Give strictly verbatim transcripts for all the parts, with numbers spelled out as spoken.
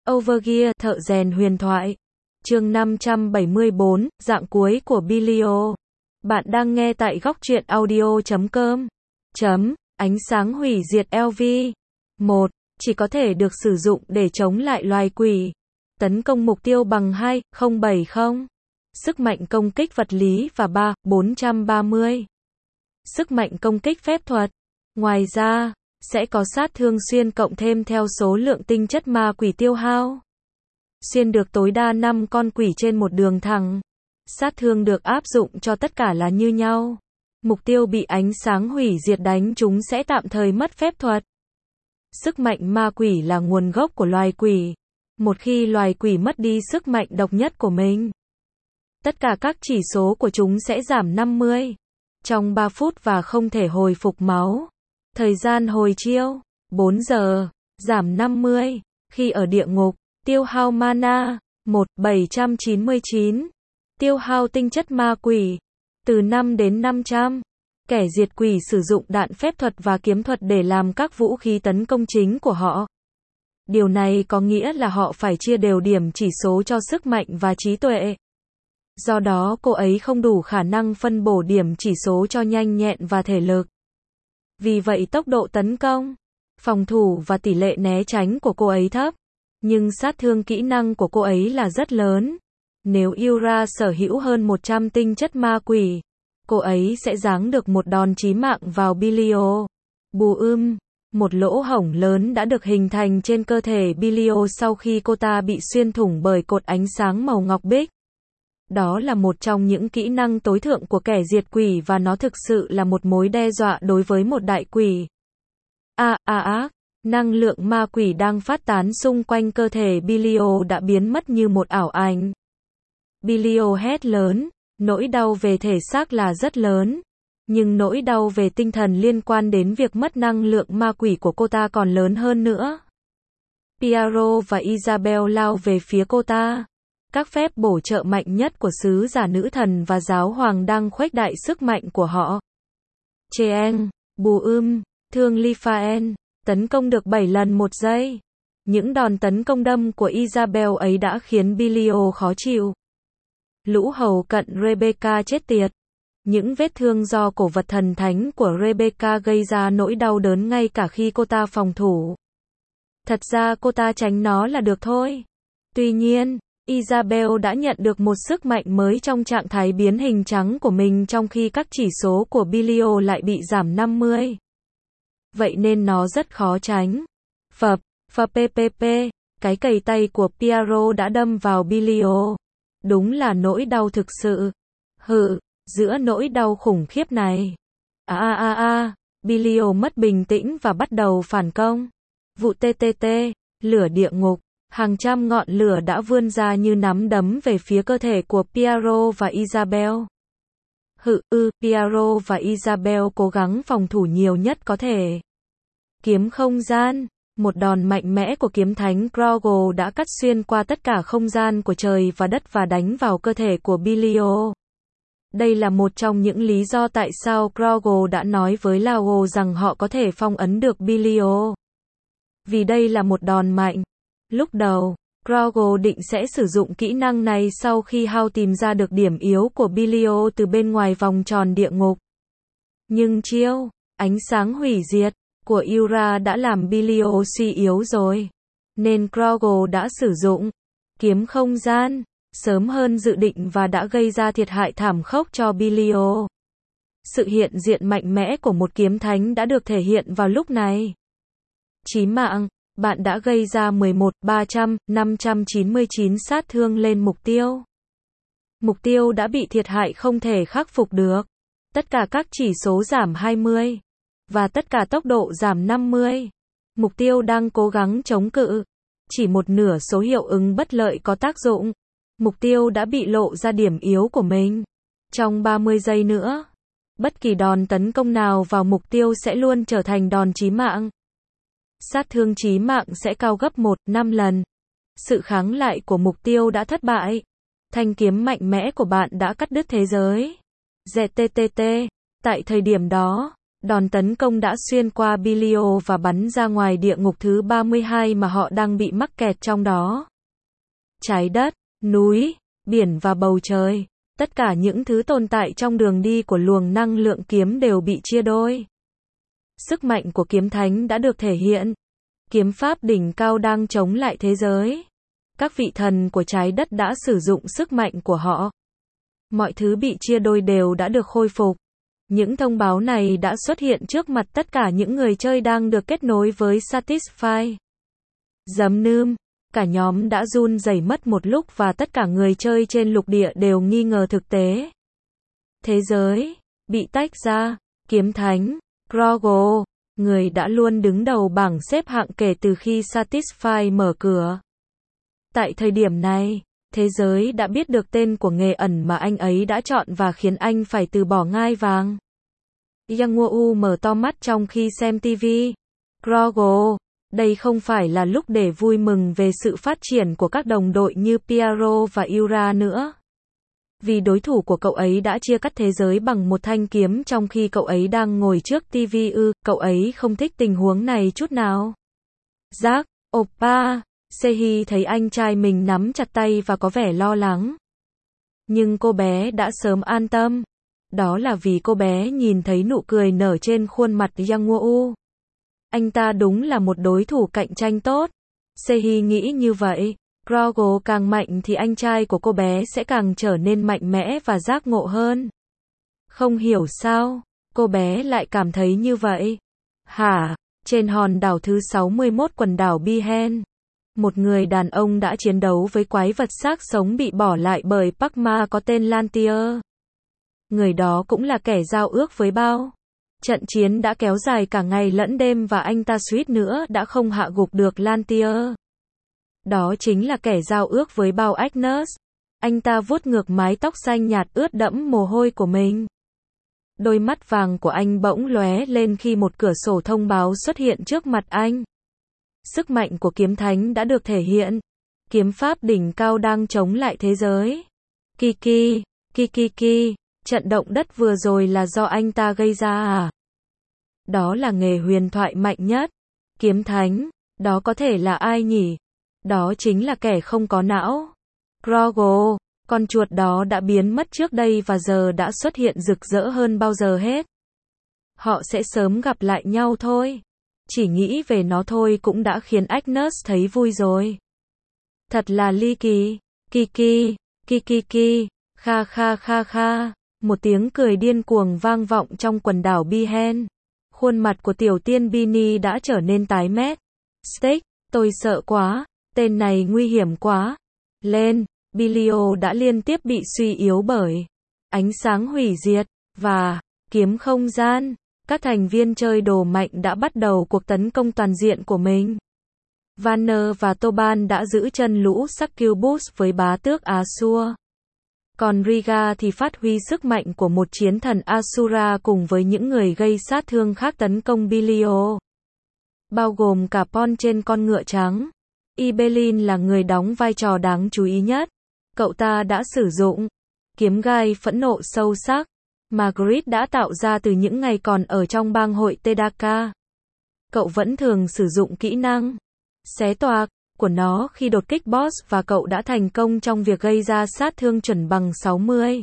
Overgear, thợ rèn huyền thoại. Chương năm trăm bảy mươi bốn, dạng cuối của Bilio. Bạn đang nghe tại góc truyện audio chấm com. Chấm, ánh sáng hủy diệt lờ vê. một. Chỉ có thể được sử dụng để chống lại loài quỷ. Tấn công mục tiêu bằng hai không bảy không. Sức mạnh công kích vật lý và ba bốn trăm ba mươi. Sức mạnh công kích phép thuật. Ngoài ra, sẽ có sát thương xuyên cộng thêm theo số lượng tinh chất ma quỷ tiêu hao. Xuyên được tối đa năm con quỷ trên một đường thẳng. Sát thương được áp dụng cho tất cả là như nhau. Mục tiêu bị ánh sáng hủy diệt đánh chúng sẽ tạm thời mất phép thuật. Sức mạnh ma quỷ là nguồn gốc của loài quỷ. Một khi loài quỷ mất đi sức mạnh độc nhất của mình, tất cả các chỉ số của chúng sẽ giảm năm mươi. Trong ba phút và không thể hồi phục máu. Thời gian hồi chiêu, bốn giờ, giảm năm mươi. Khi ở địa ngục, tiêu hao mana, một bảy trăm chín mươi chín. Tiêu hao tinh chất ma quỷ, từ năm đến năm trăm. Kẻ diệt quỷ sử dụng đạn phép thuật và kiếm thuật để làm các vũ khí tấn công chính của họ. Điều này có nghĩa là họ phải chia đều điểm chỉ số cho sức mạnh và trí tuệ. Do đó cô ấy không đủ khả năng phân bổ điểm chỉ số cho nhanh nhẹn và thể lực. Vì vậy tốc độ tấn công, phòng thủ và tỷ lệ né tránh của cô ấy thấp. Nhưng sát thương kỹ năng của cô ấy là rất lớn. Nếu Yura sở hữu hơn một trăm tinh chất ma quỷ, cô ấy sẽ giáng được một đòn chí mạng vào Bilio. Bù ưm, một lỗ hổng lớn đã được hình thành trên cơ thể Bilio sau khi cô ta bị xuyên thủng bởi cột ánh sáng màu ngọc bích. Đó là một trong những kỹ năng tối thượng của kẻ diệt quỷ và nó thực sự là một mối đe dọa đối với một đại quỷ. A a ác, năng lượng ma quỷ đang phát tán xung quanh cơ thể Bilio đã biến mất như một ảo ảnh. Bilio hét lớn, nỗi đau về thể xác là rất lớn, nhưng nỗi đau về tinh thần liên quan đến việc mất năng lượng ma quỷ của cô ta còn lớn hơn nữa. Piero và Isabel lao về phía cô ta. Các phép bổ trợ mạnh nhất của sứ giả nữ thần và giáo hoàng đang khuếch đại sức mạnh của họ. Cheen, bù ưm, thương Lifaen, tấn công được bảy lần một giây. Những đòn tấn công đâm của Isabel ấy đã khiến Bilio khó chịu. Lũ hầu cận Rebecca chết tiệt. Những vết thương do cổ vật thần thánh của Rebecca gây ra nỗi đau đớn ngay cả khi cô ta phòng thủ. Thật ra cô ta tránh nó là được thôi. Tuy nhiên, Isabel đã nhận được một sức mạnh mới trong trạng thái biến hình trắng của mình trong khi các chỉ số của Bilio lại bị giảm năm mươi. Vậy nên nó rất khó tránh. Phập, phập ppp, cái cầy tay của Piero đã đâm vào Bilio. Đúng là nỗi đau thực sự. Hự, giữa nỗi đau khủng khiếp này. A a a a, Bilio mất bình tĩnh và bắt đầu phản công. Vụ tê tê tê, lửa địa ngục. Hàng trăm ngọn lửa đã vươn ra như nắm đấm về phía cơ thể của Piero và Isabel. Hự ư, Piero và Isabel cố gắng phòng thủ nhiều nhất có thể. Kiếm không gian, một đòn mạnh mẽ của kiếm thánh Grogo đã cắt xuyên qua tất cả không gian của trời và đất và đánh vào cơ thể của Bilio. Đây là một trong những lý do tại sao Grogo đã nói với Lago rằng họ có thể phong ấn được Bilio. Vì đây là một đòn mạnh. Lúc đầu, Grogo định sẽ sử dụng kỹ năng này sau khi Hao tìm ra được điểm yếu của Bilio từ bên ngoài vòng tròn địa ngục. Nhưng chiêu, ánh sáng hủy diệt, của Yura đã làm Bilio suy yếu rồi. Nên Grogo đã sử dụng kiếm không gian, sớm hơn dự định và đã gây ra thiệt hại thảm khốc cho Bilio. Sự hiện diện mạnh mẽ của một kiếm thánh đã được thể hiện vào lúc này. Chí mạng. Bạn đã gây ra mười một, ba trăm, năm trăm chín mươi chín sát thương lên mục tiêu. Mục tiêu đã bị thiệt hại không thể khắc phục được. Tất cả các chỉ số giảm hai mươi. Và tất cả tốc độ giảm năm mươi. Mục tiêu đang cố gắng chống cự. Chỉ một nửa số hiệu ứng bất lợi có tác dụng. Mục tiêu đã bị lộ ra điểm yếu của mình. Trong ba mươi giây nữa, bất kỳ đòn tấn công nào vào mục tiêu sẽ luôn trở thành đòn chí mạng. Sát thương chí mạng sẽ cao gấp một phẩy năm lần. Sự kháng lại của mục tiêu đã thất bại. Thanh kiếm mạnh mẽ của bạn đã cắt đứt thế giới. dét tê tê tê. Tại thời điểm đó, Đòn tấn công đã xuyên qua Bilio và bắn ra ngoài địa ngục thứ ba mươi hai mà họ đang bị mắc kẹt trong đó. Trái đất, núi, biển và bầu trời, tất cả những thứ tồn tại trong đường đi của luồng năng lượng kiếm đều bị chia đôi. Sức mạnh của kiếm thánh đã được thể hiện. Kiếm pháp đỉnh cao đang chống lại thế giới. Các vị thần của trái đất đã sử dụng sức mạnh của họ. Mọi thứ bị chia đôi đều đã được khôi phục. Những thông báo này đã xuất hiện trước mặt tất cả những người chơi đang được kết nối với Satisfy. Giấm nưm, cả nhóm đã run rẩy mất một lúc và tất cả người chơi trên lục địa đều nghi ngờ thực tế. Thế giới bị tách ra. Kiếm thánh Grogo, người đã luôn đứng đầu bảng xếp hạng kể từ khi Satisfy mở cửa. Tại thời điểm này, thế giới đã biết được tên của nghề ẩn mà anh ấy đã chọn và khiến anh phải từ bỏ ngai vàng. Yang Woo mở to mắt trong khi xem ti vi. Grogo, đây không phải là lúc để vui mừng về sự phát triển của các đồng đội như Piero và Yura nữa. Vì đối thủ của cậu ấy đã chia cắt thế giới bằng một thanh kiếm trong khi cậu ấy đang ngồi trước ti vi ư, cậu ấy không thích tình huống này chút nào. Jack, oppa, Sehi thấy anh trai mình nắm chặt tay và có vẻ lo lắng. Nhưng cô bé đã sớm an tâm. Đó là vì cô bé nhìn thấy nụ cười nở trên khuôn mặt Yang Woo. Anh ta đúng là một đối thủ cạnh tranh tốt. Sehi nghĩ như vậy. Grogo càng mạnh thì anh trai của cô bé sẽ càng trở nên mạnh mẽ và giác ngộ hơn. Không hiểu sao, cô bé lại cảm thấy như vậy. Hả? Trên hòn đảo thứ sáu mươi mốt quần đảo Bihen, một người đàn ông đã chiến đấu với quái vật xác sống bị bỏ lại bởi Pakma có tên Lantier. Người đó cũng là kẻ giao ước với Bao. Trận chiến đã kéo dài cả ngày lẫn đêm và anh ta suýt nữa đã không hạ gục được Lantier. Đó chính là kẻ giao ước với Bao Agnes. Anh ta vuốt ngược mái tóc xanh nhạt ướt đẫm mồ hôi của mình. Đôi mắt vàng của anh bỗng lóe lên khi một cửa sổ thông báo xuất hiện trước mặt anh. Sức mạnh của kiếm thánh đã được thể hiện. Kiếm pháp đỉnh cao đang chống lại thế giới. Kiki, Kikiki, trận động đất vừa rồi là do anh ta gây ra à? Đó là nghề huyền thoại mạnh nhất. Kiếm thánh, đó có thể là ai nhỉ? Đó chính là kẻ không có não. Grogo, con chuột đó đã biến mất trước đây và giờ đã xuất hiện rực rỡ hơn bao giờ hết. Họ sẽ sớm gặp lại nhau thôi. Chỉ nghĩ về nó thôi cũng đã khiến Agnes thấy vui rồi. Thật là ly kỳ. Kiki, Kikiki, kha kha kha kha. Một tiếng cười điên cuồng vang vọng trong quần đảo Bihen. Khuôn mặt của tiểu tiên Bini đã trở nên tái mét. Steak, tôi sợ quá. Tên này nguy hiểm quá. Lên, Bilio đã liên tiếp bị suy yếu bởi ánh sáng hủy diệt và kiếm không gian. Các thành viên chơi đồ mạnh đã bắt đầu cuộc tấn công toàn diện của mình. Vanner và Toban đã giữ chân lũ Succubus với bá tước Asur. Còn Riga thì phát huy sức mạnh của một chiến thần Asura cùng với những người gây sát thương khác tấn công Bilio. Bao gồm cả Pon trên con ngựa trắng. Ibelin là người đóng vai trò đáng chú ý nhất. Cậu ta đã sử dụng kiếm gai phẫn nộ sâu sắc mà Grid đã tạo ra từ những ngày còn ở trong bang hội Tedaka. Cậu vẫn thường sử dụng kỹ năng xé toạc của nó khi đột kích boss và cậu đã thành công trong việc gây ra sát thương chuẩn bằng sáu mươi.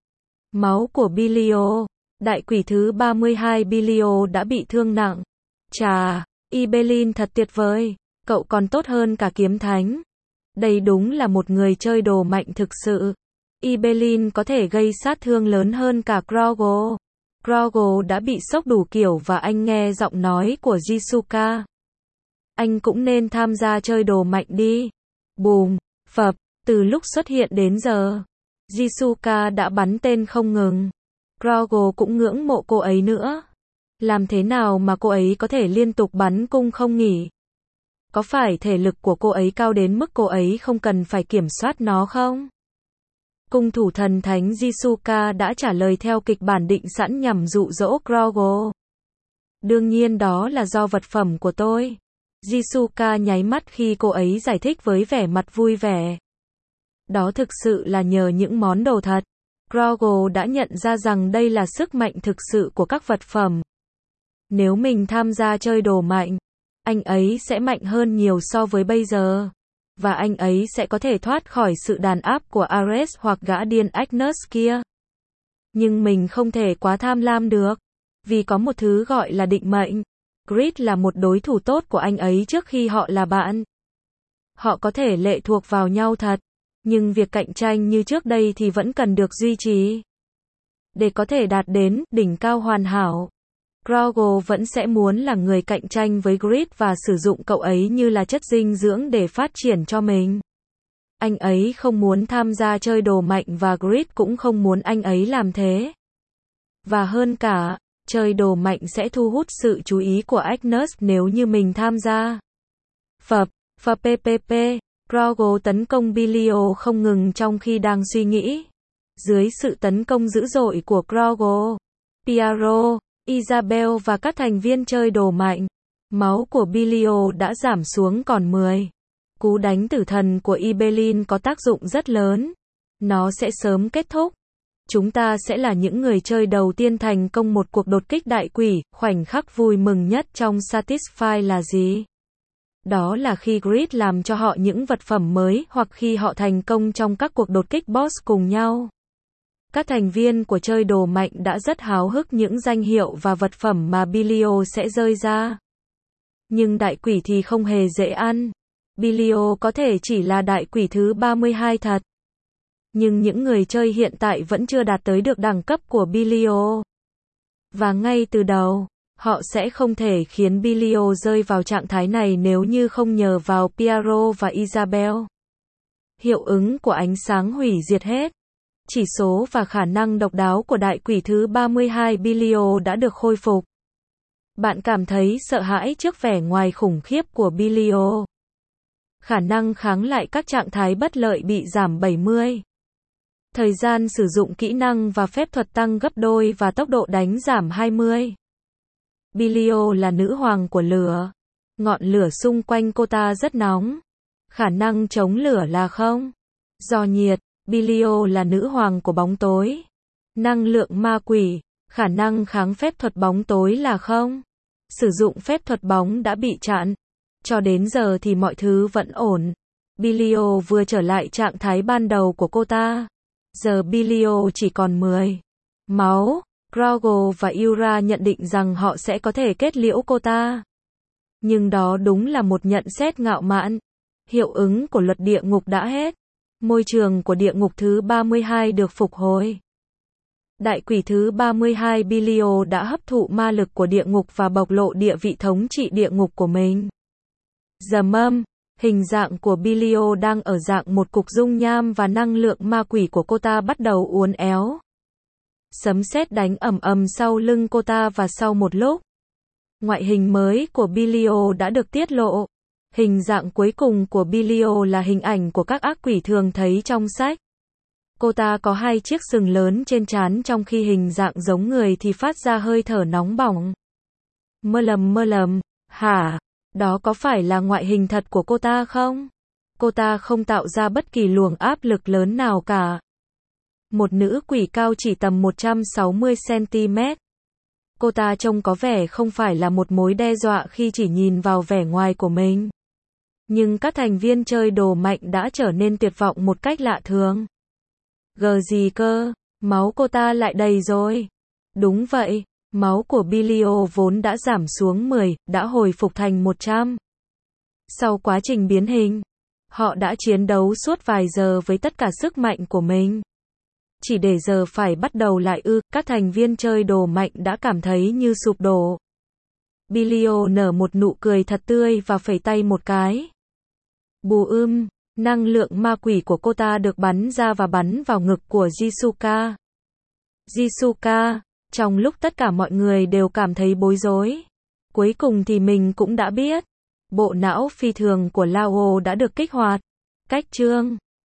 Máu của Bilio. Đại quỷ thứ ba mươi hai Bilio đã bị thương nặng. Chà, Ibelin thật tuyệt vời. Cậu còn tốt hơn cả kiếm thánh. Đây đúng là một người chơi đồ mạnh thực sự. Ibelin có thể gây sát thương lớn hơn cả Grogo. Grogo đã bị sốc đủ kiểu và anh nghe giọng nói của Jisuka. Anh cũng nên tham gia chơi đồ mạnh đi. Bùm, phập, từ lúc xuất hiện đến giờ, Jisuka đã bắn tên không ngừng. Grogo cũng ngưỡng mộ cô ấy nữa. Làm thế nào mà cô ấy có thể liên tục bắn cung không nhỉ? Có phải thể lực của cô ấy cao đến mức cô ấy không cần phải kiểm soát nó không? Cung thủ thần thánh Jisuka đã trả lời theo kịch bản định sẵn nhằm dụ dỗ Grogo. Đương nhiên đó là do vật phẩm của tôi. Jisuka nháy mắt khi cô ấy giải thích với vẻ mặt vui vẻ. Đó thực sự là nhờ những món đồ thật. Grogo đã nhận ra rằng đây là sức mạnh thực sự của các vật phẩm. Nếu mình tham gia chơi đồ mạnh, anh ấy sẽ mạnh hơn nhiều so với bây giờ. Và anh ấy sẽ có thể thoát khỏi sự đàn áp của Ares hoặc gã điên Agnus kia. Nhưng mình không thể quá tham lam được. Vì có một thứ gọi là định mệnh. Grid là một đối thủ tốt của anh ấy trước khi họ là bạn. Họ có thể lệ thuộc vào nhau thật. Nhưng việc cạnh tranh như trước đây thì vẫn cần được duy trì. Để có thể đạt đến đỉnh cao hoàn hảo, Grogu vẫn sẽ muốn là người cạnh tranh với Grid và sử dụng cậu ấy như là chất dinh dưỡng để phát triển cho mình. Anh ấy không muốn tham gia chơi đồ mạnh và Grid cũng không muốn anh ấy làm thế. Và hơn cả, chơi đồ mạnh sẽ thu hút sự chú ý của Agnus nếu như mình tham gia. Phập, phập ppp, Grogu tấn công Bilio không ngừng trong khi đang suy nghĩ. Dưới sự tấn công dữ dội của Grogu, Piaro, Isabel và các thành viên chơi đồ mạnh, máu của Bilio đã giảm xuống còn mười. Cú đánh tử thần của Ibelin có tác dụng rất lớn. Nó sẽ sớm kết thúc. Chúng ta sẽ là những người chơi đầu tiên thành công một cuộc đột kích đại quỷ. Khoảnh khắc vui mừng nhất trong Satisfy là gì? Đó là khi Grid làm cho họ những vật phẩm mới hoặc khi họ thành công trong các cuộc đột kích boss cùng nhau. Các thành viên của chơi đồ mạnh đã rất háo hức những danh hiệu và vật phẩm mà Bilio sẽ rơi ra. Nhưng đại quỷ thì không hề dễ ăn. Bilio có thể chỉ là đại quỷ thứ ba mươi hai thật. Nhưng những người chơi hiện tại vẫn chưa đạt tới được đẳng cấp của Bilio. Và ngay từ đầu, họ sẽ không thể khiến Bilio rơi vào trạng thái này nếu như không nhờ vào Piaro và Isabel. Hiệu ứng của ánh sáng hủy diệt hết. Chỉ số và khả năng độc đáo của đại quỷ thứ ba mươi hai Bilio đã được khôi phục. Bạn cảm thấy sợ hãi trước vẻ ngoài khủng khiếp của Bilio. Khả năng kháng lại các trạng thái bất lợi bị giảm bảy mươi. Thời gian sử dụng kỹ năng và phép thuật tăng gấp đôi và tốc độ đánh giảm hai mươi. Bilio là nữ hoàng của lửa. Ngọn lửa xung quanh cô ta rất nóng. Khả năng chống lửa là không. Do nhiệt, Bilio là nữ hoàng của bóng tối. Năng lượng ma quỷ, khả năng kháng phép thuật bóng tối là không. Sử dụng phép thuật bóng đã bị chặn. Cho đến giờ thì mọi thứ vẫn ổn. Bilio vừa trở lại trạng thái ban đầu của cô ta. Giờ Bilio chỉ còn mười. Máu, Grogu và Yura nhận định rằng họ sẽ có thể kết liễu cô ta. Nhưng đó đúng là một nhận xét ngạo mạn. Hiệu ứng của luật địa ngục đã hết. Môi trường của địa ngục thứ ba mươi hai được phục hồi. Đại quỷ thứ ba mươi hai Bilio đã hấp thụ ma lực của địa ngục và bộc lộ địa vị thống trị địa ngục của mình. Dầm âm, hình dạng của Bilio đang ở dạng một cục dung nham và năng lượng ma quỷ của cô ta bắt đầu uốn éo. Sấm sét đánh ầm ầm sau lưng cô ta và sau một lúc, ngoại hình mới của Bilio đã được tiết lộ. Hình dạng cuối cùng của Bilio là hình ảnh của các ác quỷ thường thấy trong sách. Cô ta có hai chiếc sừng lớn trên trán trong khi hình dạng giống người thì phát ra hơi thở nóng bỏng. Mơ lầm mơ lầm, hả? Đó có phải là ngoại hình thật của cô ta không? Cô ta không tạo ra bất kỳ luồng áp lực lớn nào cả. Một nữ quỷ cao chỉ tầm một trăm sáu mươi xăng ti mét. Cô ta trông có vẻ không phải là một mối đe dọa khi chỉ nhìn vào vẻ ngoài của mình. Nhưng các thành viên chơi đồ mạnh đã trở nên tuyệt vọng một cách lạ thường. Gờ gì cơ, máu cô ta lại đầy rồi. Đúng vậy, máu của Bilio vốn đã giảm xuống mười, đã hồi phục thành một trăm. Sau quá trình biến hình, họ đã chiến đấu suốt vài giờ với tất cả sức mạnh của mình. Chỉ để giờ phải bắt đầu lại ư, các thành viên chơi đồ mạnh đã cảm thấy như sụp đổ. Bilio nở một nụ cười thật tươi và phẩy tay một cái. Bù ưm, năng lượng ma quỷ của cô ta được bắn ra và bắn vào ngực của Jisuka. Jisuka, trong lúc tất cả mọi người đều cảm thấy bối rối. Cuối cùng thì mình cũng đã biết. Bộ não phi thường của Lao đã được kích hoạt. Cách chương